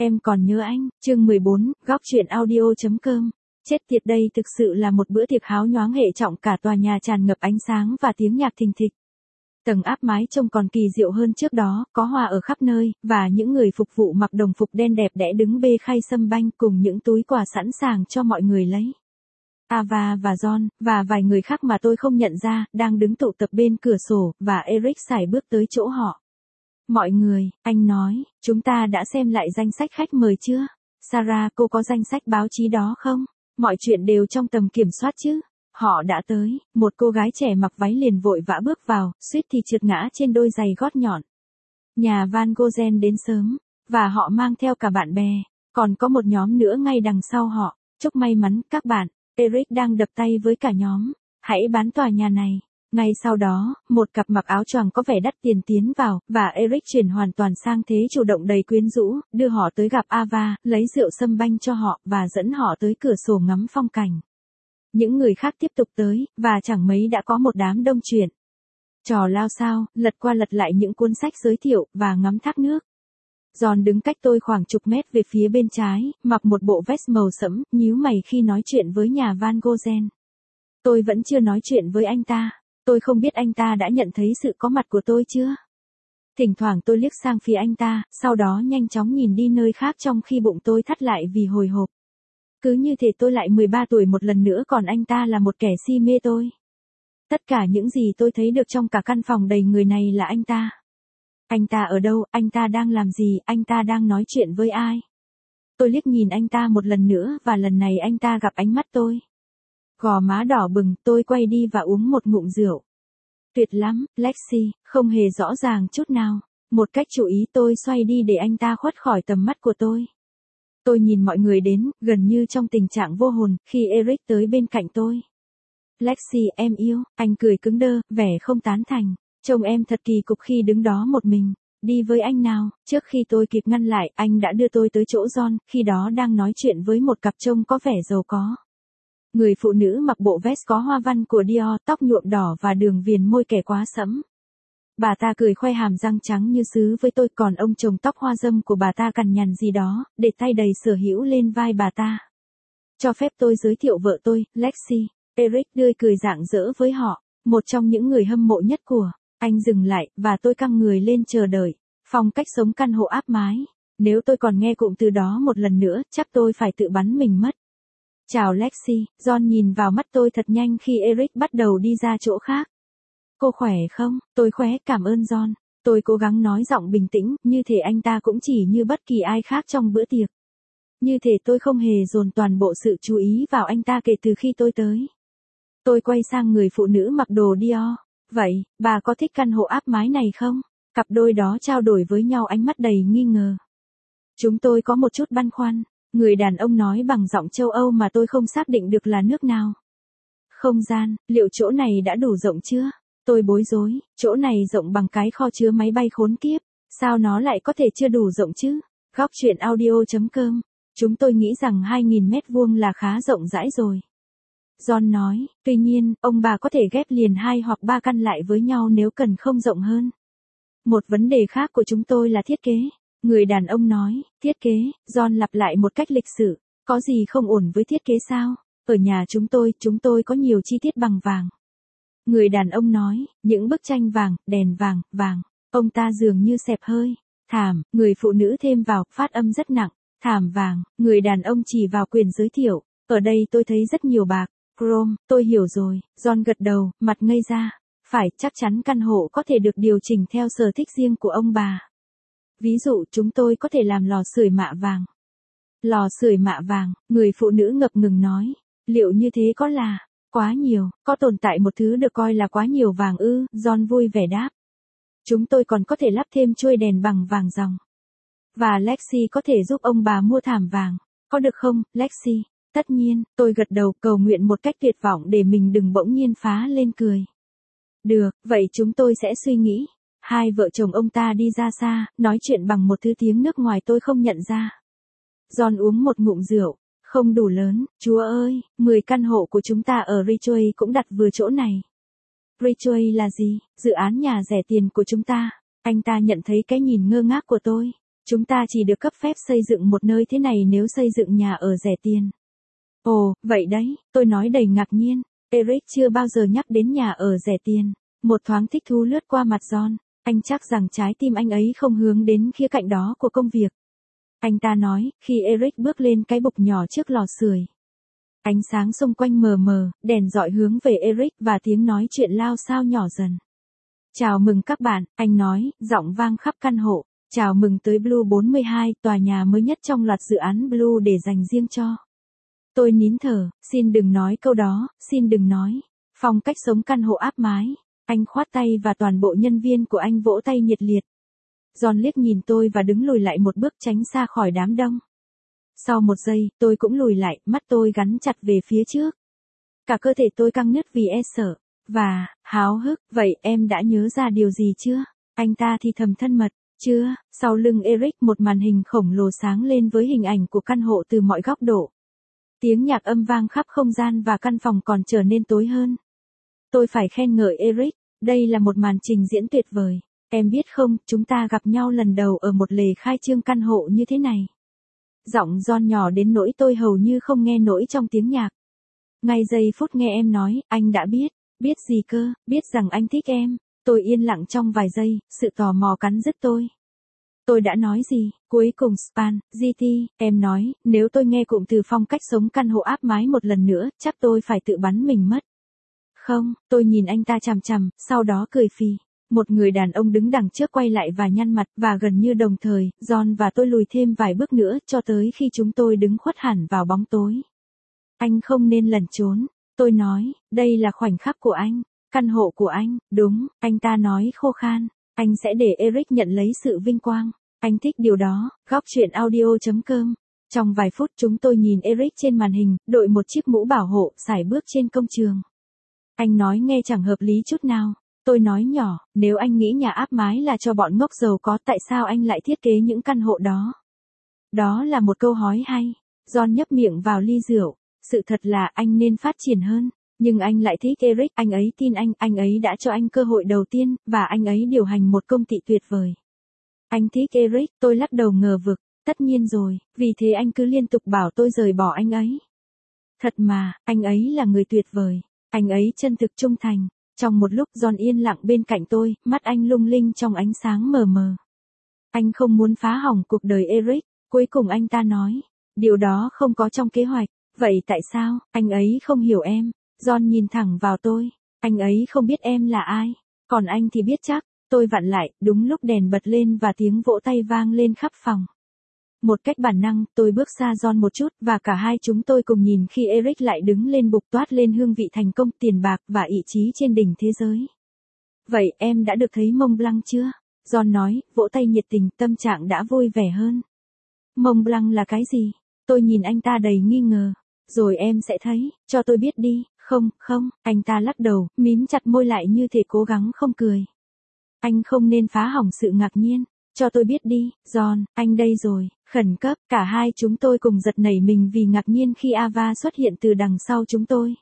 Em còn nhớ anh, chương 14, góc chuyện audio.com. Chết tiệt, đây thực sự là một bữa tiệc háo nhoáng hệ trọng, cả tòa nhà tràn ngập ánh sáng và tiếng nhạc thình thịch. Tầng áp mái trông còn kỳ diệu hơn trước đó, có hoa ở khắp nơi, và những người phục vụ mặc đồng phục đen đẹp đẽ đứng bê khay sâm banh cùng những túi quà sẵn sàng cho mọi người lấy. Ava và John, và vài người khác mà tôi không nhận ra, đang đứng tụ tập bên cửa sổ, và Eric sải bước tới chỗ họ. Mọi người, anh nói, chúng ta đã xem lại danh sách khách mời chưa? Sarah, cô có danh sách báo chí đó không? Mọi chuyện đều trong tầm kiểm soát chứ? Họ đã tới, một cô gái trẻ mặc váy liền vội vã bước vào, suýt thì trượt ngã trên đôi giày gót nhọn. Nhà Van Gozen đến sớm, và họ mang theo cả bạn bè, còn có một nhóm nữa ngay đằng sau họ. Chúc may mắn các bạn. Eric đang đập tay với cả nhóm. Hãy bán tòa nhà này. Ngay sau đó, một cặp mặc áo choàng có vẻ đắt tiền tiến vào, và Eric chuyển hoàn toàn sang thế chủ động đầy quyến rũ, đưa họ tới gặp Ava, lấy rượu sâm banh cho họ, và dẫn họ tới cửa sổ ngắm phong cảnh. Những người khác tiếp tục tới, và chẳng mấy đã có một đám đông chuyện. Trò lao sao, lật qua lật lại những cuốn sách giới thiệu, và ngắm thác nước. John đứng cách tôi khoảng chục mét về phía bên trái, mặc một bộ vest màu sẫm, nhíu mày khi nói chuyện với nhà Van Gozen. Tôi vẫn chưa nói chuyện với anh ta. Tôi không biết anh ta đã nhận thấy sự có mặt của tôi chưa. Thỉnh thoảng tôi liếc sang phía anh ta, sau đó nhanh chóng nhìn đi nơi khác trong khi bụng tôi thắt lại vì hồi hộp. Cứ như thể tôi lại 13 tuổi một lần nữa, còn anh ta là một kẻ si mê tôi. Tất cả những gì tôi thấy được trong cả căn phòng đầy người này là anh ta. Anh ta ở đâu, anh ta đang làm gì, anh ta đang nói chuyện với ai? Tôi liếc nhìn anh ta một lần nữa, và lần này anh ta gặp ánh mắt tôi. Gò má đỏ bừng, tôi quay đi và uống một ngụm rượu. Tuyệt lắm, Lexi, không hề rõ ràng chút nào. Một cách chú ý tôi xoay đi để anh ta khuất khỏi tầm mắt của tôi. Tôi nhìn mọi người đến, gần như trong tình trạng vô hồn, khi Eric tới bên cạnh tôi. Lexi, em yêu, anh cười cứng đơ, vẻ không tán thành. Trông em thật kỳ cục khi đứng đó một mình. Đi với anh nào. Trước khi tôi kịp ngăn lại, anh đã đưa tôi tới chỗ John, khi đó đang nói chuyện với một cặp trông có vẻ giàu có. Người phụ nữ mặc bộ vest có hoa văn của Dior, tóc nhuộm đỏ và đường viền môi kẻ quá sẫm. Bà ta cười khoe hàm răng trắng như sứ với tôi, còn ông chồng tóc hoa râm của bà ta cằn nhằn gì đó, để tay đầy sở hữu lên vai bà ta. Cho phép tôi giới thiệu vợ tôi, Lexi. Eric tươi cười rạng rỡ với họ, một trong những người hâm mộ nhất của. Anh dừng lại, và tôi căng người lên chờ đợi. Phong cách sống căn hộ áp mái. Nếu tôi còn nghe cụm từ đó một lần nữa, chắc tôi phải tự bắn mình mất. Chào Lexi, John nhìn vào mắt tôi thật nhanh khi Eric bắt đầu đi ra chỗ khác. Cô khỏe không? Tôi khỏe, cảm ơn John. Tôi cố gắng nói giọng bình tĩnh, như thể anh ta cũng chỉ như bất kỳ ai khác trong bữa tiệc. Như thể tôi không hề dồn toàn bộ sự chú ý vào anh ta kể từ khi tôi tới. Tôi quay sang người phụ nữ mặc đồ Dior. Vậy, bà có thích căn hộ áp mái này không? Cặp đôi đó trao đổi với nhau ánh mắt đầy nghi ngờ. Chúng tôi có một chút băn khoăn. Người đàn ông nói bằng giọng châu Âu mà tôi không xác định được là nước nào. Không gian, liệu chỗ này đã đủ rộng chưa? Tôi bối rối, chỗ này rộng bằng cái kho chứa máy bay khốn kiếp. Sao nó lại có thể chưa đủ rộng chứ? Góc chuyện audio.com. Chúng tôi nghĩ rằng 2.000 mét vuông là khá rộng rãi rồi. John nói, tuy nhiên, ông bà có thể ghép liền 2 hoặc 3 căn lại với nhau nếu cần không rộng hơn. Một vấn đề khác của chúng tôi là thiết kế. Người đàn ông nói, thiết kế. John lặp lại một cách lịch sự. Có gì không ổn với thiết kế sao? Ở nhà chúng tôi có nhiều chi tiết bằng vàng. Người đàn ông nói, những bức tranh vàng, đèn vàng, vàng. Ông ta dường như xẹp hơi. Thảm, người phụ nữ thêm vào, phát âm rất nặng. Thảm vàng, người đàn ông chỉ vào quyền giới thiệu. Ở đây tôi thấy rất nhiều bạc. Chrome, tôi hiểu rồi. John gật đầu, mặt ngây ra. Phải, chắc chắn căn hộ có thể được điều chỉnh theo sở thích riêng của ông bà. Ví dụ, chúng tôi có thể làm lò sưởi mạ vàng. Lò sưởi mạ vàng, người phụ nữ ngập ngừng nói. Liệu như thế có là quá nhiều, có tồn tại một thứ được coi là quá nhiều vàng ư? John vui vẻ đáp. Chúng tôi còn có thể lắp thêm chuôi đèn bằng vàng ròng. Và Lexi có thể giúp ông bà mua thảm vàng. Có được không, Lexi? Tất nhiên, tôi gật đầu, cầu nguyện một cách tuyệt vọng để mình đừng bỗng nhiên phá lên cười. Được, vậy chúng tôi sẽ suy nghĩ. Hai vợ chồng ông ta đi ra xa, nói chuyện bằng một thứ tiếng nước ngoài tôi không nhận ra. John uống một ngụm rượu. Không đủ lớn, Chúa ơi, 10 căn hộ của chúng ta ở Ridgeway cũng đặt vừa chỗ này. Ridgeway là gì? Dự án nhà rẻ tiền của chúng ta. Anh ta nhận thấy cái nhìn ngơ ngác của tôi. Chúng ta chỉ được cấp phép xây dựng một nơi thế này nếu xây dựng nhà ở rẻ tiền. Ồ, vậy đấy, tôi nói đầy ngạc nhiên. Eric chưa bao giờ nhắc đến nhà ở rẻ tiền. Một thoáng thích thú lướt qua mặt John. Anh chắc rằng trái tim anh ấy không hướng đến khía cạnh đó của công việc. Anh ta nói, khi Eric bước lên cái bục nhỏ trước lò sưởi. Ánh sáng xung quanh mờ mờ, đèn dọi hướng về Eric và tiếng nói chuyện lao xao nhỏ dần. Chào mừng các bạn, anh nói, giọng vang khắp căn hộ. Chào mừng tới Blue 42, tòa nhà mới nhất trong loạt dự án Blue để dành riêng cho. Tôi nín thở, xin đừng nói câu đó, xin đừng nói. Phong cách sống căn hộ áp mái. Anh khoát tay và toàn bộ nhân viên của anh vỗ tay nhiệt liệt. John liếc nhìn tôi và đứng lùi lại một bước tránh xa khỏi đám đông. Sau một giây, tôi cũng lùi lại, mắt tôi gắn chặt về phía trước. Cả cơ thể tôi căng nứt vì e sợ. Và, háo hức, vậy em đã nhớ ra điều gì chưa? Anh ta thì thầm thân mật. Chưa, sau lưng Eric một màn hình khổng lồ sáng lên với hình ảnh của căn hộ từ mọi góc độ. Tiếng nhạc âm vang khắp không gian và căn phòng còn trở nên tối hơn. Tôi phải khen ngợi Eric, đây là một màn trình diễn tuyệt vời. Em biết không, chúng ta gặp nhau lần đầu ở một lễ khai trương căn hộ như thế này. Giọng John nhỏ đến nỗi tôi hầu như không nghe nổi trong tiếng nhạc. Ngay giây phút nghe em nói, anh đã biết. Biết gì cơ, biết rằng anh thích em. Tôi yên lặng trong vài giây, sự tò mò cắn rứt tôi. Tôi đã nói gì? Cuối cùng Span, GT, em nói, nếu tôi nghe cụm từ phong cách sống căn hộ áp mái một lần nữa, chắc tôi phải tự bắn mình mất. Không, tôi nhìn anh ta chằm chằm, sau đó cười phì. Một người đàn ông đứng đằng trước quay lại và nhăn mặt, và gần như đồng thời, John và tôi lùi thêm vài bước nữa, cho tới khi chúng tôi đứng khuất hẳn vào bóng tối. Anh không nên lẩn trốn. Tôi nói, đây là khoảnh khắc của anh. Căn hộ của anh, đúng, anh ta nói khô khan. Anh sẽ để Eric nhận lấy sự vinh quang. Anh thích điều đó. Góc chuyện audio.com. Trong vài phút chúng tôi nhìn Eric trên màn hình, đội một chiếc mũ bảo hộ, sải bước trên công trường. Anh nói nghe chẳng hợp lý chút nào. Tôi nói nhỏ, nếu anh nghĩ nhà áp mái là cho bọn ngốc giàu có, tại sao anh lại thiết kế những căn hộ đó? Đó là một câu hỏi hay. John nhấp miệng vào ly rượu. Sự thật là anh nên phát triển hơn. Nhưng anh lại thích Eric, anh ấy tin anh ấy đã cho anh cơ hội đầu tiên, và anh ấy điều hành một công ty tuyệt vời. Anh thích Eric, tôi lắc đầu ngờ vực, tất nhiên rồi, vì thế anh cứ liên tục bảo tôi rời bỏ anh ấy. Thật mà, anh ấy là người tuyệt vời, anh ấy chân thực trung thành. Trong một lúc John yên lặng bên cạnh tôi, mắt anh lung linh trong ánh sáng mờ mờ. Anh không muốn phá hỏng cuộc đời Eric, cuối cùng anh ta nói, điều đó không có trong kế hoạch, vậy tại sao, anh ấy không hiểu em. John nhìn thẳng vào tôi, anh ấy không biết em là ai, còn anh thì biết chắc. Tôi vặn lại, đúng lúc đèn bật lên và tiếng vỗ tay vang lên khắp phòng. Một cách bản năng, tôi bước xa John một chút, và cả hai chúng tôi cùng nhìn khi Eric lại đứng lên bục toát lên hương vị thành công, tiền bạc và ý chí trên đỉnh thế giới. Vậy em đã được thấy Mont Blanc chưa? John nói, vỗ tay nhiệt tình, tâm trạng đã vui vẻ hơn. Mont Blanc là cái gì? Tôi nhìn anh ta đầy nghi ngờ. Rồi em sẽ thấy, cho tôi biết đi. Không, anh ta lắc đầu, mím chặt môi lại như thể cố gắng không cười. Anh không nên phá hỏng sự ngạc nhiên. Cho tôi biết đi, John, anh đây rồi, khẩn cấp, cả hai chúng tôi cùng giật nảy mình vì ngạc nhiên khi Ava xuất hiện từ đằng sau chúng tôi.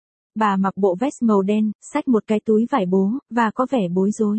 Bà mặc bộ vest màu đen, xách một cái túi vải bố, và có vẻ bối rối.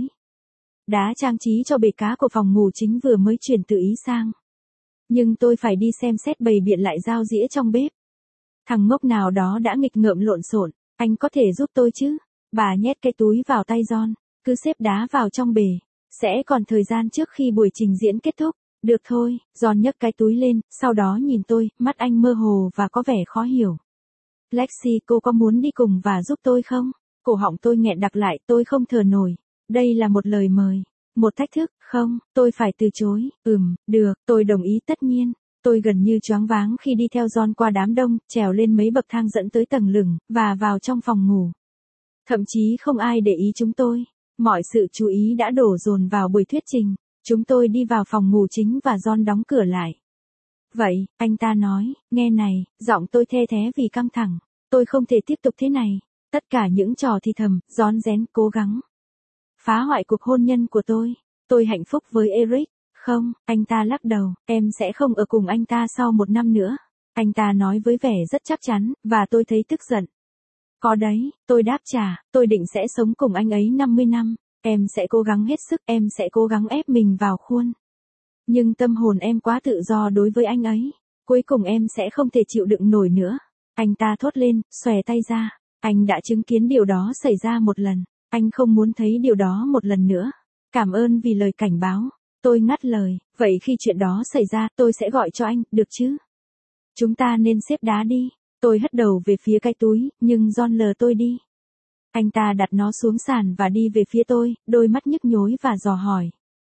Đá trang trí cho bể cá của phòng ngủ chính vừa mới chuyển từ Ý sang. Nhưng tôi phải đi xem xét bày biện lại dao dĩa trong bếp. Thằng ngốc nào đó đã nghịch ngợm lộn xộn, anh có thể giúp tôi chứ? Bà nhét cái túi vào tay John, cứ xếp đá vào trong bể. Sẽ còn thời gian trước khi buổi trình diễn kết thúc. Được thôi, John nhấc cái túi lên, sau đó nhìn tôi, mắt anh mơ hồ và có vẻ khó hiểu. Lexi, cô có muốn đi cùng và giúp tôi không? Cổ họng tôi nghẹn đặc lại, tôi không thở nổi. Đây là một lời mời, một thách thức, không, tôi phải từ chối. Được, tôi đồng ý tất nhiên. Tôi gần như choáng váng khi đi theo John qua đám đông, trèo lên mấy bậc thang dẫn tới tầng lửng, và vào trong phòng ngủ. Thậm chí không ai để ý chúng tôi. Mọi sự chú ý đã đổ dồn vào buổi thuyết trình. Chúng tôi đi vào phòng ngủ chính và John đóng cửa lại. Vậy, anh ta nói, nghe này, giọng tôi the thé vì căng thẳng. Tôi không thể tiếp tục thế này. Tất cả những trò thì thầm, rón rén, cố gắng phá hoại cuộc hôn nhân của tôi. Tôi hạnh phúc với Eric. Không, anh ta lắc đầu, em sẽ không ở cùng anh ta sau 1 năm nữa. Anh ta nói với vẻ rất chắc chắn, và tôi thấy tức giận. Có đấy, tôi đáp trả, tôi định sẽ sống cùng anh ấy 50 năm. Em sẽ cố gắng hết sức, em sẽ cố gắng ép mình vào khuôn. Nhưng tâm hồn em quá tự do đối với anh ấy. Cuối cùng em sẽ không thể chịu đựng nổi nữa. Anh ta thốt lên, xòe tay ra. Anh đã chứng kiến điều đó xảy ra một lần. Anh không muốn thấy điều đó một lần nữa. Cảm ơn vì lời cảnh báo. Tôi ngắt lời, vậy khi chuyện đó xảy ra, tôi sẽ gọi cho anh, được chứ? Chúng ta nên xếp đá đi. Tôi hất đầu về phía cái túi, nhưng John lờ tôi đi. Anh ta đặt nó xuống sàn và đi về phía tôi, đôi mắt nhức nhối và dò hỏi.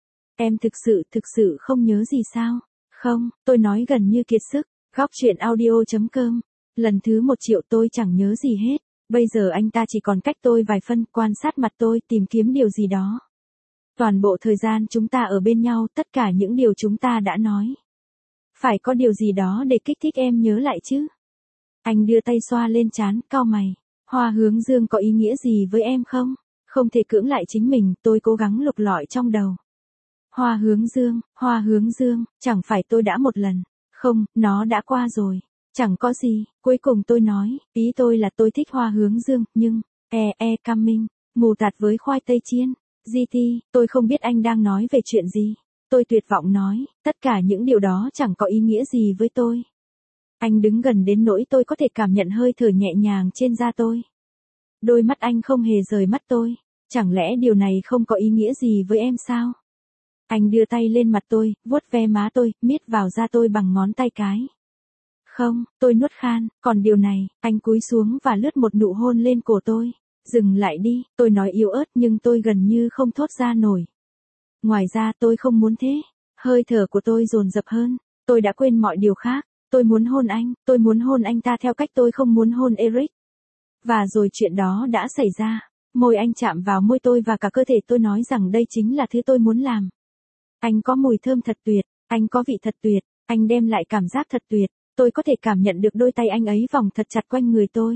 Em thực sự không nhớ gì sao? Không, tôi nói gần như kiệt sức. Góc chuyện audio.com. Lần thứ 1.000.000 tôi chẳng nhớ gì hết. Bây giờ anh ta chỉ còn cách tôi vài phân, quan sát mặt tôi, tìm kiếm điều gì đó. Toàn bộ thời gian chúng ta ở bên nhau, tất cả những điều chúng ta đã nói. Phải có điều gì đó để kích thích em nhớ lại chứ? Anh đưa tay xoa lên trán, cau mày. Hoa hướng dương có ý nghĩa gì với em không? Không thể cưỡng lại chính mình, tôi cố gắng lục lọi trong đầu. Hoa hướng dương, chẳng phải tôi đã một lần. Không, nó đã qua rồi. Chẳng có gì, cuối cùng tôi nói, ý tôi là tôi thích hoa hướng dương, nhưng, coming, mù tạt với khoai tây chiên. GT, tôi không biết anh đang nói về chuyện gì. Tôi tuyệt vọng nói, tất cả những điều đó chẳng có ý nghĩa gì với tôi. Anh đứng gần đến nỗi tôi có thể cảm nhận hơi thở nhẹ nhàng trên da tôi. Đôi mắt anh không hề rời mắt tôi. Chẳng lẽ điều này không có ý nghĩa gì với em sao? Anh đưa tay lên mặt tôi, vuốt ve má tôi, miết vào da tôi bằng ngón tay cái. Không, tôi nuốt khan, còn điều này, anh cúi xuống và lướt một nụ hôn lên cổ tôi. Dừng lại đi, tôi nói yếu ớt nhưng tôi gần như không thốt ra nổi. Ngoài ra tôi không muốn thế. Hơi thở của tôi dồn dập hơn. Tôi đã quên mọi điều khác. Tôi muốn hôn anh ta theo cách tôi không muốn hôn Eric. Và rồi chuyện đó đã xảy ra. Môi anh chạm vào môi tôi và cả cơ thể tôi nói rằng đây chính là thứ tôi muốn làm. Anh có mùi thơm thật tuyệt, anh có vị thật tuyệt, anh đem lại cảm giác thật tuyệt. Tôi có thể cảm nhận được đôi tay anh ấy vòng thật chặt quanh người tôi.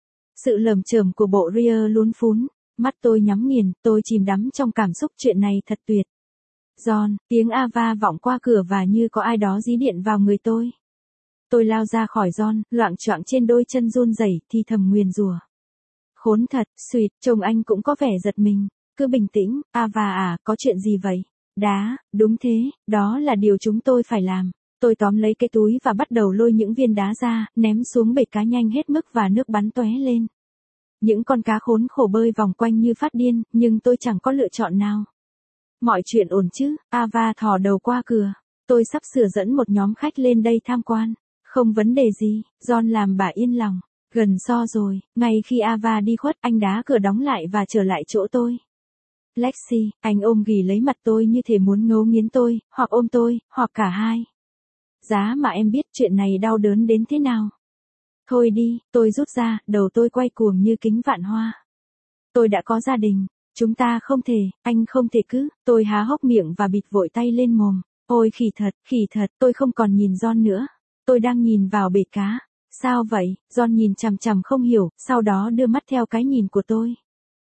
Sự lởm chởm của bộ rear lún phún, mắt tôi nhắm nghiền, tôi chìm đắm trong cảm xúc chuyện này thật tuyệt. John, tiếng Ava vọng qua cửa và như có ai đó dí điện vào người tôi. Tôi lao ra khỏi John, loạng choạng trên đôi chân run rẩy, thì thầm nguyền rủa. Khốn thật, Sweet, chồng anh cũng có vẻ giật mình. Cứ bình tĩnh, Ava à, có chuyện gì vậy? Đá, đúng thế, đó là điều chúng tôi phải làm. Tôi tóm lấy cái túi và bắt đầu lôi những viên đá ra, ném xuống bể cá nhanh hết mức và nước bắn tóe lên. Những con cá khốn khổ bơi vòng quanh như phát điên, nhưng tôi chẳng có lựa chọn nào. Mọi chuyện ổn chứ? Ava thò đầu qua cửa. Tôi sắp sửa dẫn một nhóm khách lên đây tham quan. Không vấn đề gì, John làm bà yên lòng. Gần so rồi, ngay khi Ava đi khuất, anh đá cửa đóng lại và trở lại chỗ tôi. Lexi, anh ôm ghì lấy mặt tôi như thể muốn ngấu nghiến tôi, hoặc ôm tôi, hoặc cả hai. Giá mà em biết chuyện này đau đớn đến thế nào. Thôi đi, tôi rút ra, đầu tôi quay cuồng như kính vạn hoa. Tôi đã có gia đình, chúng ta không thể, anh không thể cứ, tôi há hốc miệng và bịt vội tay lên mồm. Ôi khỉ thật, tôi không còn nhìn John nữa. Tôi đang nhìn vào bể cá. Sao vậy? John nhìn chằm chằm không hiểu, sau đó đưa mắt theo cái nhìn của tôi.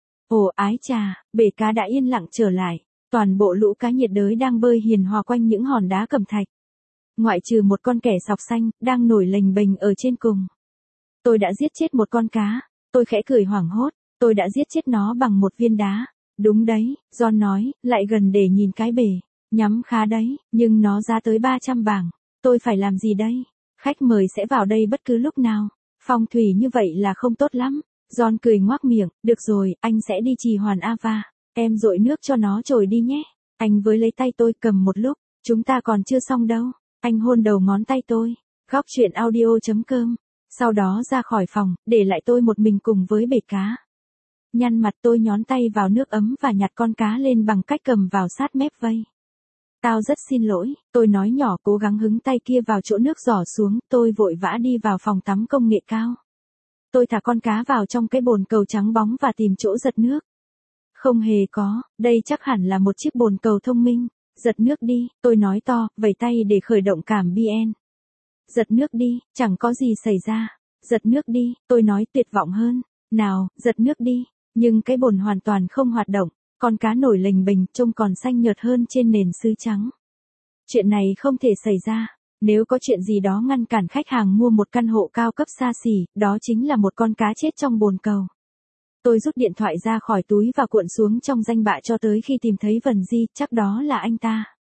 Ồ ái chà, bể cá đã yên lặng trở lại. Toàn bộ lũ cá nhiệt đới đang bơi hiền hòa quanh những hòn đá cẩm thạch. Ngoại trừ một con kẻ sọc xanh, đang nổi lềnh bềnh ở trên cùng. Tôi đã giết chết một con cá. Tôi khẽ cười hoảng hốt. Tôi đã giết chết nó bằng một viên đá. Đúng đấy, John nói, lại gần để nhìn cái bể. Nhắm khá đấy, nhưng nó giá tới 300 bảng. Tôi phải làm gì đây? Khách mời sẽ vào đây bất cứ lúc nào. Phong thủy như vậy là không tốt lắm. John cười ngoác miệng, được rồi, anh sẽ đi trì hoãn Ava. Em dội nước cho nó trồi đi nhé. Anh với lấy tay tôi cầm một lúc. Chúng ta còn chưa xong đâu. Anh hôn đầu ngón tay tôi. Góc chuyện audio.com. Sau đó ra khỏi phòng, để lại tôi một mình cùng với bể cá. Nhăn mặt tôi nhón tay vào nước ấm và nhặt con cá lên bằng cách cầm vào sát mép vây. Tao rất xin lỗi, tôi nói nhỏ cố gắng hứng tay kia vào chỗ nước giỏ xuống, tôi vội vã đi vào phòng tắm công nghệ cao. Tôi thả con cá vào trong cái bồn cầu trắng bóng và tìm chỗ giật nước. Không hề có, đây chắc hẳn là một chiếc bồn cầu thông minh. Giật nước đi, tôi nói to, vẩy tay để khởi động cảm BN. Giật nước đi, chẳng có gì xảy ra. Giật nước đi, tôi nói tuyệt vọng hơn. Nào, giật nước đi. Nhưng cái bồn hoàn toàn không hoạt động. Con cá nổi lềnh bềnh trông còn xanh nhợt hơn trên nền sứ trắng. Chuyện này không thể xảy ra. Nếu có chuyện gì đó ngăn cản khách hàng mua một căn hộ cao cấp xa xỉ, đó chính là một con cá chết trong bồn cầu. Tôi rút điện thoại ra khỏi túi và cuộn xuống trong danh bạ cho tới khi tìm thấy Vân Di, chắc đó là anh ta.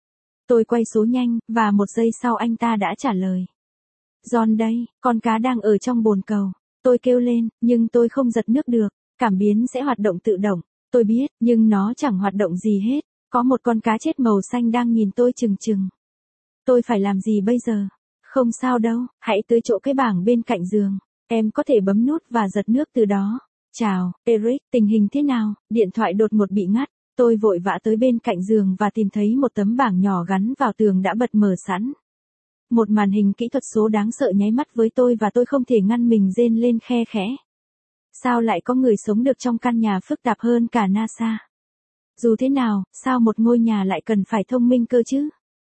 Tôi quay số nhanh, và 1 giây sau anh ta đã trả lời. John đây, con cá đang ở trong bồn cầu. Tôi kêu lên, nhưng tôi không giật nước được. Cảm biến sẽ hoạt động tự động. Tôi biết, nhưng nó chẳng hoạt động gì hết. Có một con cá chết màu xanh đang nhìn tôi chừng chừng. Tôi phải làm gì bây giờ? Không sao đâu, hãy tới chỗ cái bảng bên cạnh giường. Em có thể bấm nút và giật nước từ đó. Chào, Eric, tình hình thế nào? Điện thoại đột ngột bị ngắt. Tôi vội vã tới bên cạnh giường và tìm thấy một tấm bảng nhỏ gắn vào tường đã bật mở sẵn. Một màn hình kỹ thuật số đáng sợ nháy mắt với tôi và tôi không thể ngăn mình rên lên khe khẽ. Sao lại có người sống được trong căn nhà phức tạp hơn cả NASA? Dù thế nào, sao một ngôi nhà lại cần phải thông minh cơ chứ?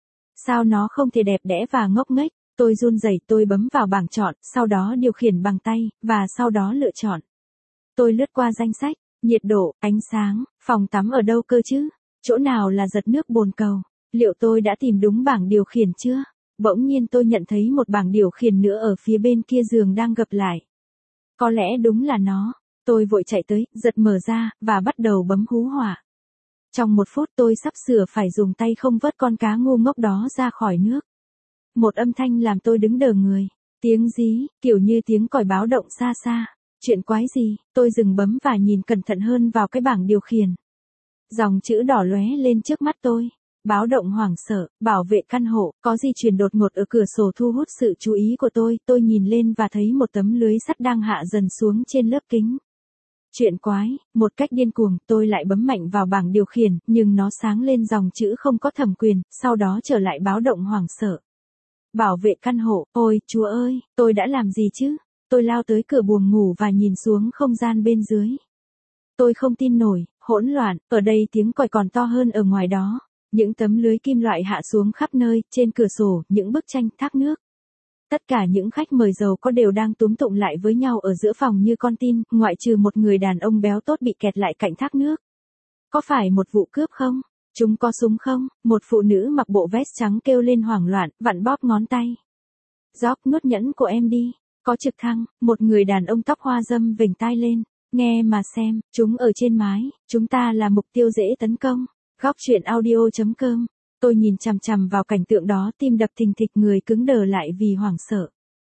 Sao nó không thể đẹp đẽ và ngốc nghếch? Tôi run rẩy, tôi bấm vào bảng chọn, sau đó điều khiển bằng tay, và sau đó lựa chọn. Tôi lướt qua danh sách, nhiệt độ, ánh sáng, phòng tắm ở đâu cơ chứ? Chỗ nào là giật nước bồn cầu? Liệu tôi đã tìm đúng bảng điều khiển chưa? Bỗng nhiên tôi nhận thấy một bảng điều khiển nữa ở phía bên kia giường đang gập lại. Có lẽ đúng là nó. Tôi vội chạy tới, giật mở ra, và bắt đầu bấm hú hỏa. Trong 1 phút tôi sắp sửa phải dùng tay không vớt con cá ngu ngốc đó ra khỏi nước. Một âm thanh làm tôi đứng đờ người. Tiếng rí, kiểu như tiếng còi báo động xa xa. Chuyện quái gì? Tôi dừng bấm và nhìn cẩn thận hơn vào cái bảng điều khiển. Dòng chữ đỏ lóe lên trước mắt tôi. Báo động hoảng sợ, bảo vệ căn hộ, có di chuyển đột ngột ở cửa sổ thu hút sự chú ý của tôi nhìn lên và thấy một tấm lưới sắt đang hạ dần xuống trên lớp kính. Chuyện quái, một cách điên cuồng, tôi lại bấm mạnh vào bảng điều khiển, nhưng nó sáng lên dòng chữ không có thẩm quyền, sau đó trở lại báo động hoảng sợ. Bảo vệ căn hộ, ôi, Chúa ơi, tôi đã làm gì chứ? Tôi lao tới cửa buồng ngủ và nhìn xuống không gian bên dưới. Tôi không tin nổi, hỗn loạn, ở đây tiếng còi còn to hơn ở ngoài đó. Những tấm lưới kim loại hạ xuống khắp nơi, trên cửa sổ, những bức tranh, thác nước. Tất cả những khách mời giàu có đều đang túm tụm lại với nhau ở giữa phòng như con tin, ngoại trừ một người đàn ông béo tốt bị kẹt lại cạnh thác nước. Có phải một vụ cướp không? Chúng có súng không? Một phụ nữ mặc bộ vest trắng kêu lên hoảng loạn, vặn bóp ngón tay. George, nuốt nhẫn của em đi. Có trực thăng, một người đàn ông tóc hoa râm vểnh tai lên. Nghe mà xem, chúng ở trên mái, chúng ta là mục tiêu dễ tấn công. Góc truyện audio.com. Tôi nhìn chằm chằm vào cảnh tượng đó, tim đập thình thịch, người cứng đờ lại vì hoảng sợ.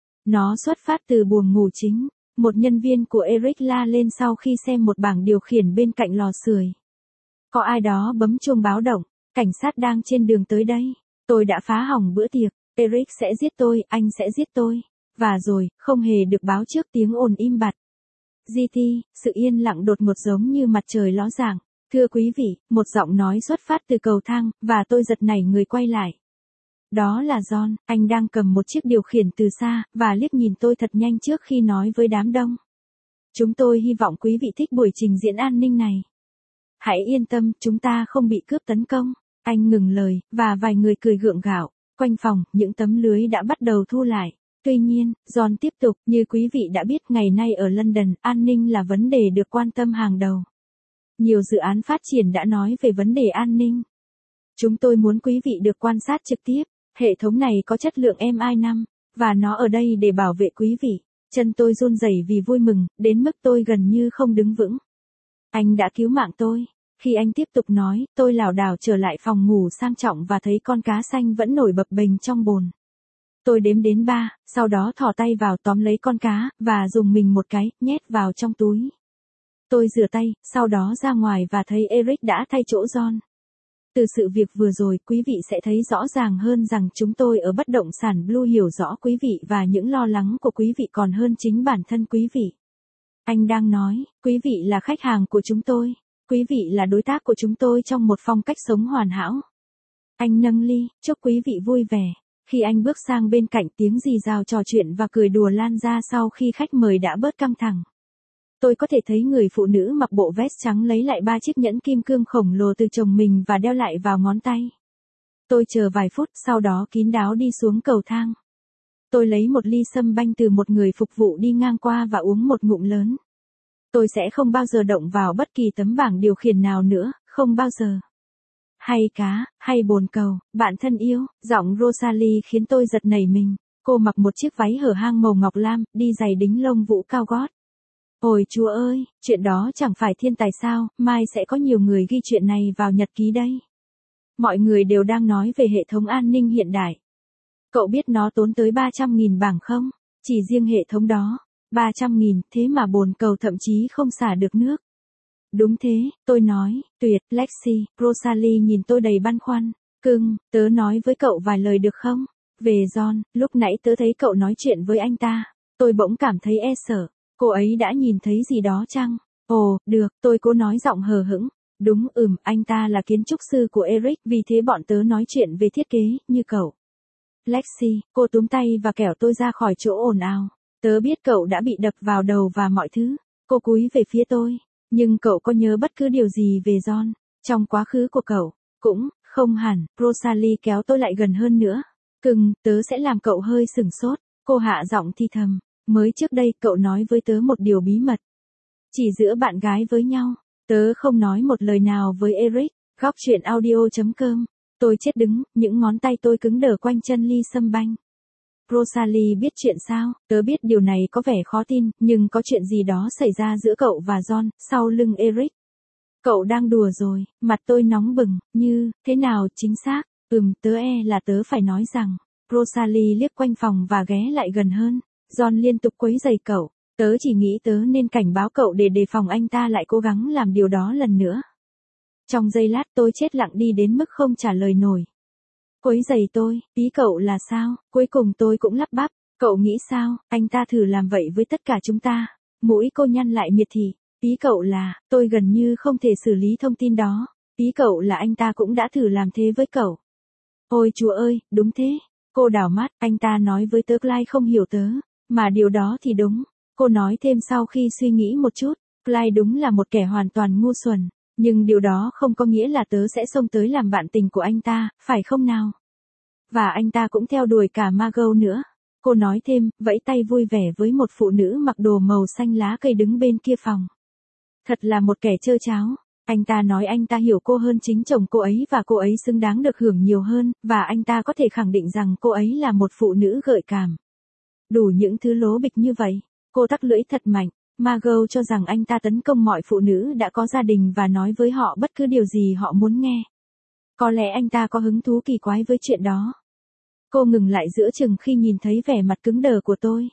Nó xuất phát từ buồng ngủ chính. Một nhân viên của Eric la lên sau khi xem một bảng điều khiển bên cạnh lò sưởi. Có ai đó bấm chuông báo động, cảnh sát đang trên đường tới đây. Tôi đã phá hỏng bữa tiệc, Eric sẽ giết tôi, anh sẽ giết tôi. Và rồi, không hề được báo trước, tiếng ồn im bặt. GT, sự yên lặng đột ngột giống như mặt trời ló dạng. Thưa quý vị, một giọng nói xuất phát từ cầu thang, và tôi giật nảy người quay lại. Đó là John, anh đang cầm một chiếc điều khiển từ xa, và liếc nhìn tôi thật nhanh trước khi nói với đám đông. Chúng tôi hy vọng quý vị thích buổi trình diễn an ninh này. Hãy yên tâm, chúng ta không bị cướp tấn công. Anh ngừng lời, và vài người cười gượng gạo. Quanh phòng, những tấm lưới đã bắt đầu thu lại. Tuy nhiên, John tiếp tục, như quý vị đã biết, ngày nay ở London, an ninh là vấn đề được quan tâm hàng đầu. Nhiều dự án phát triển đã nói về vấn đề an ninh. Chúng tôi muốn quý vị được quan sát trực tiếp. Hệ thống này có chất lượng MI5, và nó ở đây để bảo vệ quý vị. Chân tôi run rẩy vì vui mừng, đến mức tôi gần như không đứng vững. Anh đã cứu mạng tôi. Khi anh tiếp tục nói, tôi lảo đảo trở lại phòng ngủ sang trọng và thấy con cá xanh vẫn nổi bập bềnh trong bồn. Tôi đếm đến 3, sau đó thò tay vào tóm lấy con cá, và dùng mình một cái, nhét vào trong túi. Tôi rửa tay, sau đó ra ngoài và thấy Eric đã thay chỗ John. Từ sự việc vừa rồi, quý vị sẽ thấy rõ ràng hơn rằng chúng tôi ở bất động sản Blue hiểu rõ quý vị và những lo lắng của quý vị còn hơn chính bản thân quý vị. Anh đang nói, quý vị là khách hàng của chúng tôi. Quý vị là đối tác của chúng tôi trong một phong cách sống hoàn hảo. Anh nâng ly, chúc quý vị vui vẻ. Khi anh bước sang bên cạnh, tiếng rì rào trò chuyện và cười đùa lan ra sau khi khách mời đã bớt căng thẳng. Tôi có thể thấy người phụ nữ mặc bộ vest trắng lấy lại 3 chiếc nhẫn kim cương khổng lồ từ chồng mình và đeo lại vào ngón tay. Tôi chờ vài phút, sau đó kín đáo đi xuống cầu thang. Tôi lấy một ly sâm banh từ một người phục vụ đi ngang qua và uống một ngụm lớn. Tôi sẽ không bao giờ động vào bất kỳ tấm bảng điều khiển nào nữa, không bao giờ. Hay cá, hay bồn cầu, bạn thân yêu, giọng Rosalie khiến tôi giật nảy mình. Cô mặc một chiếc váy hở hang màu ngọc lam, đi giày đính lông vũ cao gót. Ôi Chúa ơi, chuyện đó chẳng phải thiên tài sao, mai sẽ có nhiều người ghi chuyện này vào nhật ký đây. Mọi người đều đang nói về hệ thống an ninh hiện đại. Cậu biết nó tốn tới 300.000 bảng không? Chỉ riêng hệ thống đó, 300.000, thế mà bồn cầu thậm chí không xả được nước. Đúng thế, tôi nói, tuyệt, Lexi, Rosalie nhìn tôi đầy băn khoăn. Cưng, tớ nói với cậu vài lời được không? Về John, lúc nãy tớ thấy cậu nói chuyện với anh ta. Tôi bỗng cảm thấy e sợ. Cô ấy đã nhìn thấy gì đó chăng? Ồ, được, tôi cố nói giọng hờ hững. Đúng, anh ta là kiến trúc sư của Eric, vì thế bọn tớ nói chuyện về thiết kế, như cậu. Lexi, cô túm tay và kẻo tôi ra khỏi chỗ ồn ào. Tớ biết cậu đã bị đập vào đầu và mọi thứ. Cô cúi về phía tôi. Nhưng cậu có nhớ bất cứ điều gì về John, trong quá khứ của cậu? Cũng, không hẳn, Rosalie kéo tôi lại gần hơn nữa. Cưng, tớ sẽ làm cậu hơi sửng sốt. Cô hạ giọng thi thầm. Mới trước đây cậu nói với tớ một điều bí mật. Chỉ giữa bạn gái với nhau. Tớ không nói một lời nào với Eric. Góc chuyện audio.com. Tôi chết đứng, những ngón tay tôi cứng đờ quanh chân ly sâm banh. Rosalie biết chuyện sao? Tớ biết điều này có vẻ khó tin, nhưng có chuyện gì đó xảy ra giữa cậu và John, sau lưng Eric. Cậu đang đùa rồi, mặt tôi nóng bừng, thế nào chính xác? Tớ là tớ phải nói rằng. Rosalie liếc quanh phòng và ghé lại gần hơn. John liên tục quấy rầy cậu. Tớ chỉ nghĩ tớ nên cảnh báo cậu để đề phòng anh ta lại cố gắng làm điều đó lần nữa. Trong giây lát tôi chết lặng đi đến mức không trả lời nổi. Quấy rầy tôi, ý cậu là sao? Cuối cùng tôi cũng lắp bắp. Cậu nghĩ sao, anh ta thử làm vậy với tất cả chúng ta. Mũi cô nhăn lại miệt thị. Ý cậu là, tôi gần như không thể xử lý thông tin đó. Ý cậu là anh ta cũng đã thử làm thế với cậu. Ôi Chúa ơi, đúng thế. Cô đảo mắt, anh ta nói với tớ Clyde không hiểu tớ. Mà điều đó thì đúng. Cô nói thêm sau khi suy nghĩ một chút. Clyde đúng là một kẻ hoàn toàn ngu xuẩn. Nhưng điều đó không có nghĩa là tớ sẽ xông tới làm bạn tình của anh ta, phải không nào? Và anh ta cũng theo đuổi cả Margot nữa. Cô nói thêm, vẫy tay vui vẻ với một phụ nữ mặc đồ màu xanh lá cây đứng bên kia phòng. Thật là một kẻ trơ tráo. Anh ta nói anh ta hiểu cô hơn chính chồng cô ấy và cô ấy xứng đáng được hưởng nhiều hơn, và anh ta có thể khẳng định rằng cô ấy là một phụ nữ gợi cảm. Đủ những thứ lố bịch như vậy. Cô tắc lưỡi thật mạnh. Margot cho rằng anh ta tấn công mọi phụ nữ đã có gia đình và nói với họ bất cứ điều gì họ muốn nghe. Có lẽ anh ta có hứng thú kỳ quái với chuyện đó. Cô ngừng lại giữa chừng khi nhìn thấy vẻ mặt cứng đờ của tôi.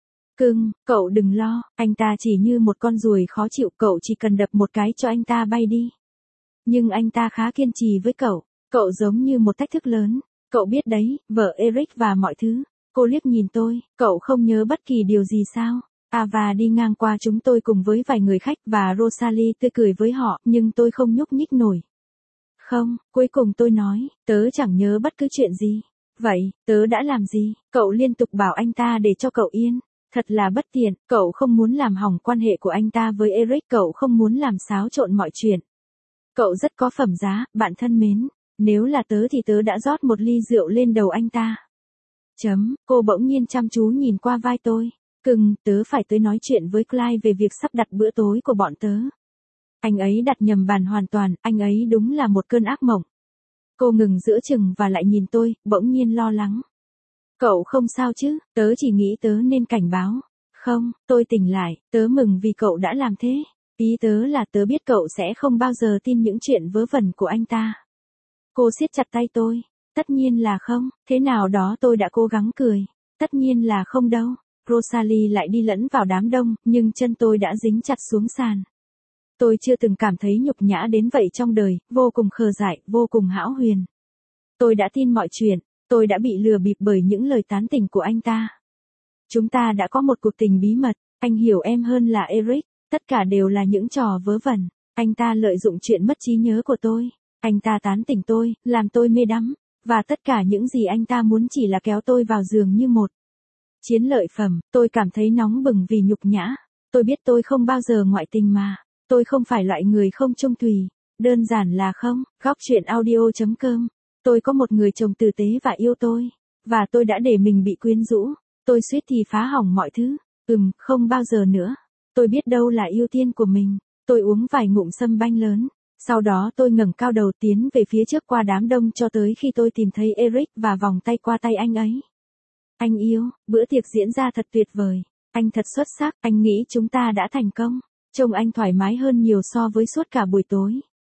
Cưng, cậu đừng lo, anh ta chỉ như một con ruồi khó chịu, cậu chỉ cần đập một cái cho anh ta bay đi. Nhưng anh ta khá kiên trì với cậu giống như một thách thức lớn. Cậu biết đấy, vợ Eric và mọi thứ. Cô liếc nhìn tôi, cậu không nhớ bất kỳ điều gì sao? Ava đi ngang qua chúng tôi cùng với vài người khách và Rosalie tươi cười với họ, nhưng tôi không nhúc nhích nổi. Không, cuối cùng tôi nói, tớ chẳng nhớ bất cứ chuyện gì. Vậy, tớ đã làm gì? Cậu liên tục bảo anh ta để cho cậu yên. Thật là bất tiện, cậu không muốn làm hỏng quan hệ của anh ta với Eric, cậu không muốn làm xáo trộn mọi chuyện. Cậu rất có phẩm giá, bạn thân mến. Nếu là tớ thì tớ đã rót một ly rượu lên đầu anh ta. Cô bỗng nhiên chăm chú nhìn qua vai tôi. Cưng, tớ phải tới nói chuyện với Clyde về việc sắp đặt bữa tối của bọn tớ. Anh ấy đặt nhầm bàn hoàn toàn, anh ấy đúng là một cơn ác mộng. Cô ngừng giữa chừng và lại nhìn tôi, bỗng nhiên lo lắng. Cậu không sao chứ, tớ chỉ nghĩ tớ nên cảnh báo. Không, tôi tỉnh lại, tớ mừng vì cậu đã làm thế. Ý tớ là tớ biết cậu sẽ không bao giờ tin những chuyện vớ vẩn của anh ta. Cô siết chặt tay tôi. Tất nhiên là không, thế nào đó tôi đã cố gắng cười. Tất nhiên là không đâu. Rosalie lại đi lẫn vào đám đông, nhưng chân tôi đã dính chặt xuống sàn. Tôi chưa từng cảm thấy nhục nhã đến vậy trong đời, vô cùng khờ dại, vô cùng hão huyền. Tôi đã tin mọi chuyện, tôi đã bị lừa bịp bởi những lời tán tỉnh của anh ta. Chúng ta đã có một cuộc tình bí mật, anh hiểu em hơn là Eric, tất cả đều là những trò vớ vẩn. Anh ta lợi dụng chuyện mất trí nhớ của tôi, anh ta tán tỉnh tôi, làm tôi mê đắm, và tất cả những gì anh ta muốn chỉ là kéo tôi vào giường như một chiến lợi phẩm. Tôi cảm thấy nóng bừng vì nhục nhã. Tôi biết tôi không bao giờ ngoại tình mà. Tôi không phải loại người không chung thủy. Đơn giản là không. Góc chuyện audio.com. Tôi có một người chồng tử tế và yêu tôi. Và tôi đã để mình bị quyến rũ. Tôi suýt thì phá hỏng mọi thứ. Không bao giờ nữa. Tôi biết đâu là ưu tiên của mình. Tôi uống vài ngụm sâm banh lớn. Sau đó tôi ngẩng cao đầu tiến về phía trước qua đám đông cho tới khi tôi tìm thấy Eric và vòng tay qua tay anh ấy. Anh yêu, bữa tiệc diễn ra thật tuyệt vời. Anh thật xuất sắc, anh nghĩ chúng ta đã thành công. Trông anh thoải mái hơn nhiều so với suốt cả buổi tối.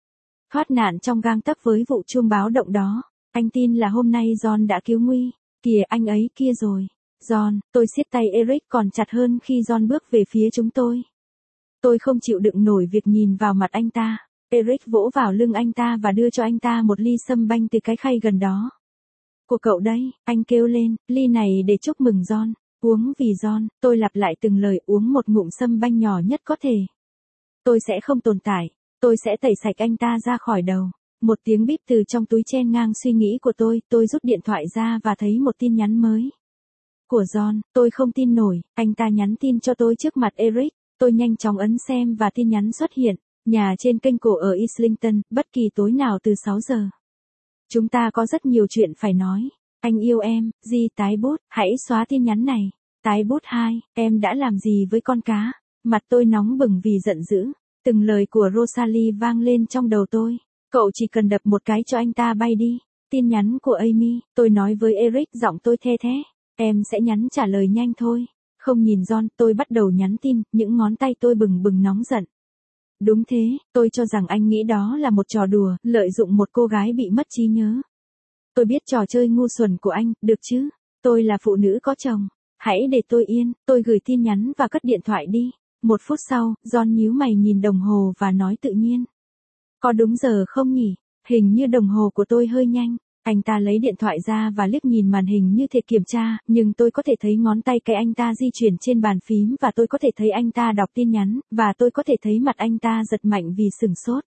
thoát nạn trong gang tấc với vụ chuông báo động đó. Anh tin là hôm nay John đã cứu nguy. Kìa anh ấy kia rồi. John, tôi siết tay Eric còn chặt hơn khi John bước về phía chúng tôi. Tôi không chịu đựng nổi việc nhìn vào mặt anh ta. Eric vỗ vào lưng anh ta và đưa cho anh ta một ly sâm banh từ cái khay gần đó. Của cậu đấy, anh kêu lên, ly này để chúc mừng John. Uống vì John, tôi lặp lại từng lời uống một ngụm sâm banh nhỏ nhất có thể. Tôi sẽ không tồn tại, tôi sẽ tẩy sạch anh ta ra khỏi đầu. Một tiếng bíp từ trong túi chen ngang suy nghĩ của tôi rút điện thoại ra và thấy một tin nhắn mới. Của John, tôi không tin nổi, anh ta nhắn tin cho tôi trước mặt Eric, tôi nhanh chóng ấn xem và tin nhắn xuất hiện, nhà trên kênh cổ ở Islington, bất kỳ tối nào từ 6 giờ. Chúng ta có rất nhiều chuyện phải nói. Anh yêu em, Di tái bút, hãy xóa tin nhắn này. Tái bút 2, em đã làm gì với con cá? Mặt tôi nóng bừng vì giận dữ. Từng lời của Rosalie vang lên trong đầu tôi. Cậu chỉ cần đập một cái cho anh ta bay đi. Tin nhắn của Amy, tôi nói với Eric giọng tôi the thế. Em sẽ nhắn trả lời nhanh thôi. Không nhìn John, tôi bắt đầu nhắn tin, những ngón tay tôi bừng bừng nóng giận. Đúng thế, tôi cho rằng anh nghĩ đó là một trò đùa, lợi dụng một cô gái bị mất trí nhớ. Tôi biết trò chơi ngu xuẩn của anh, được chứ? Tôi là phụ nữ có chồng. Hãy để tôi yên, tôi gửi tin nhắn và cất điện thoại đi. 1 phút sau, John nhíu mày nhìn đồng hồ và nói tự nhiên. Có đúng giờ không nhỉ? Hình như đồng hồ của tôi hơi nhanh. Anh ta lấy điện thoại ra và liếc nhìn màn hình như thể kiểm tra, nhưng tôi có thể thấy ngón tay cái anh ta di chuyển trên bàn phím và tôi có thể thấy anh ta đọc tin nhắn, và tôi có thể thấy mặt anh ta giật mạnh vì sửng sốt.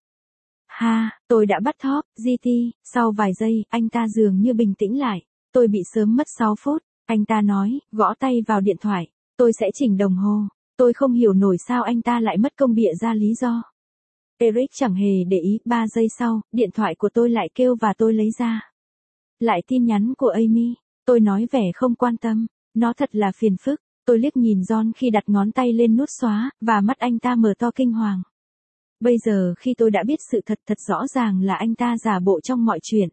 Ha, tôi đã bắt thóp, GT, sau vài giây, anh ta dường như bình tĩnh lại. Tôi bị sớm mất 6 phút, anh ta nói, gõ tay vào điện thoại. Tôi sẽ chỉnh đồng hồ. Tôi không hiểu nổi sao anh ta lại mất công bịa ra lý do. Eric chẳng hề để ý, 3 giây sau, điện thoại của tôi lại kêu và tôi lấy ra. Lại tin nhắn của Amy, tôi nói vẻ không quan tâm, nó thật là phiền phức. Tôi liếc nhìn John khi đặt ngón tay lên nút xóa, và mắt anh ta mở to kinh hoàng. Bây giờ khi tôi đã biết sự thật thật rõ ràng là anh ta giả bộ trong mọi chuyện.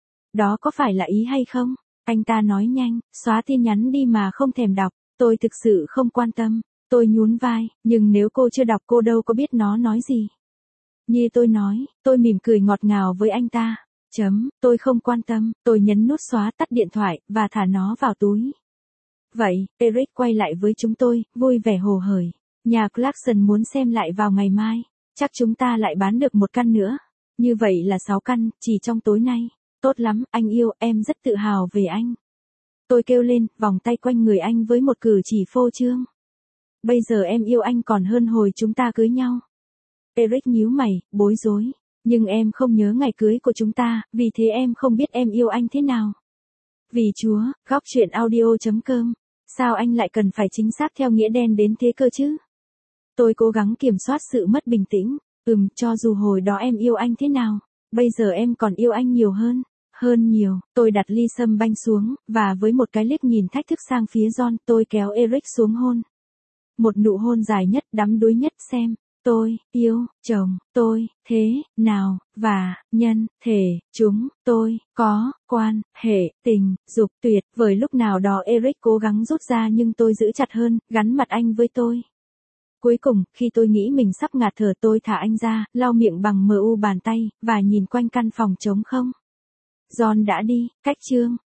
Đó có phải là ý hay không? Anh ta nói nhanh, xóa tin nhắn đi mà không thèm đọc, tôi thực sự không quan tâm. Tôi nhún vai, nhưng nếu cô chưa đọc cô đâu có biết nó nói gì. Như tôi nói, tôi mỉm cười ngọt ngào với anh ta. Tôi không quan tâm, tôi nhấn nút xóa tắt điện thoại, và thả nó vào túi. Vậy, Eric quay lại với chúng tôi, vui vẻ hồ hởi. Nhà Clarkson muốn xem lại vào ngày mai. Chắc chúng ta lại bán được 1 căn nữa. Như vậy là 6 căn, chỉ trong tối nay. Tốt lắm, anh yêu, em rất tự hào về anh. Tôi kêu lên, vòng tay quanh người anh với một cử chỉ phô trương. Bây giờ em yêu anh còn hơn hồi chúng ta cưới nhau. Eric nhíu mày, bối rối. Nhưng em không nhớ ngày cưới của chúng ta, vì thế em không biết em yêu anh thế nào. Vì Chúa, góc truyện audio.com. Sao anh lại cần phải chính xác theo nghĩa đen đến thế cơ chứ? Tôi cố gắng kiểm soát sự mất bình tĩnh. Cho dù hồi đó em yêu anh thế nào, bây giờ em còn yêu anh nhiều hơn. Hơn nhiều, tôi đặt ly sâm banh xuống, và với một cái liếc nhìn thách thức sang phía John, tôi kéo Eric xuống hôn. Một nụ hôn dài nhất, đắm đuối nhất xem. Tôi, yêu, chồng, tôi, thế, nào, và, nhân, thể, chúng, tôi, có, quan, hệ, tình, dục, tuyệt vời. Lúc nào đó Eric cố gắng rút ra nhưng tôi giữ chặt hơn, gắn mặt anh với tôi. Cuối cùng, khi tôi nghĩ mình sắp ngạt thở tôi thả anh ra, lau miệng bằng mu bàn tay, và nhìn quanh căn phòng trống không. John đã đi, cách chương.